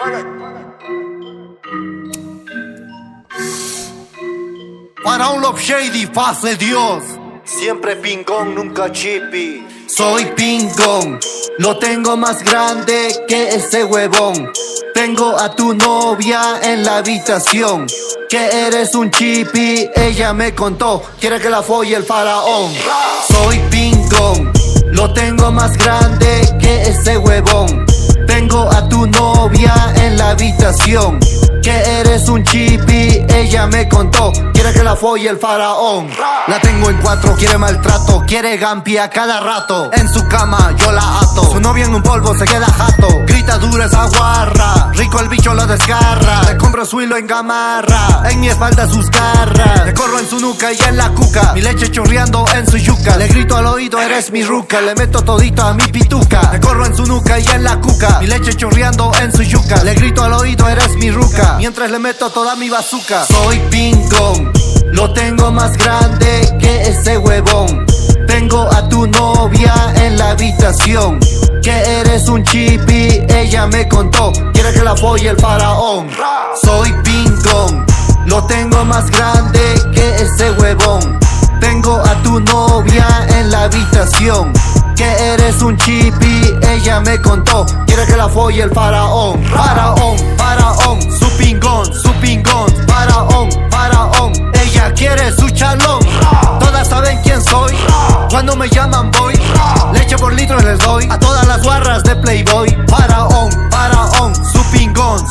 Para un Love Shady, paz de Dios. Siempre pingón, nunca chippy. Soy pingón, lo tengo más grande que ese huevón. Tengo a tu novia en la habitación, que eres un chippy, ella me contó, quiere que la folle el faraón. Soy pingón, lo tengo más grande que ese huevón. Tengo a tu novia en la habitación, que eres un chippy, ella me contó, quiere que la folle el faraón. La tengo en 4, quiere maltrato, quiere gampi a cada rato. En su cama yo la ato, su novia en un polvo se queda jato. Grita dura esa guarra, rico el bicho lo desgarra. Le compro su hilo en gamarra, en mi espalda sus garras. Le corro en su nuca y en la cuca, mi leche chorreando en su yuca. Le grito al oído, eres mi ruca, le meto todito a mi pituca. Le corro en su nuca y en la cuca, mi leche chorreando en su yuca. Le grito al oído, eres mi ruca, mientras le meto toda mi bazooka. Soy pingón, lo tengo más grande que ese huevón. Tengo a tu novia en la habitación, que eres un chippy, ella me contó, quiere que la folle el faraón. Soy pingón, lo tengo más grande que ese huevón. Tengo a tu novia en la habitación, que eres un chippy, ella me contó, quiere que la folle el faraón. Faraón, faraón, su pingón, faraón, faraón, ella quiere su chalón. Todas saben quién soy, cuando me llaman voy, leche por litro les doy a todas las guarras de Playboy. Faraón, faraón, su pingón,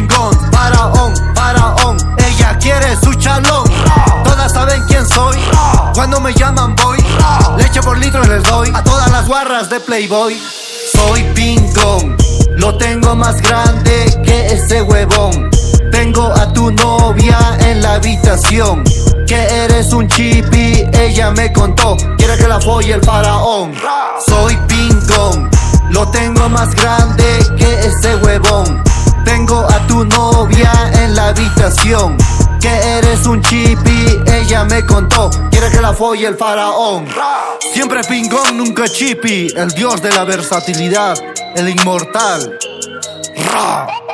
faraón, faraón, ella quiere su chalón. Todas saben quién soy, cuando me llaman voy, leche por litro les doy a todas las guarras de Playboy. Soy pingón, lo tengo más grande que ese huevón. Tengo a tu novia en la habitación, que eres un chippy, ella me contó, quiere que la folle el faraón. Soy pingón, lo tengo más grande que ese huevón. Tengo a tu novia en la habitación, que eres un chippy, ella me contó, quiere que la folle el faraón. Siempre pingón, nunca chippy, el dios de la versatilidad, el inmortal. Ra.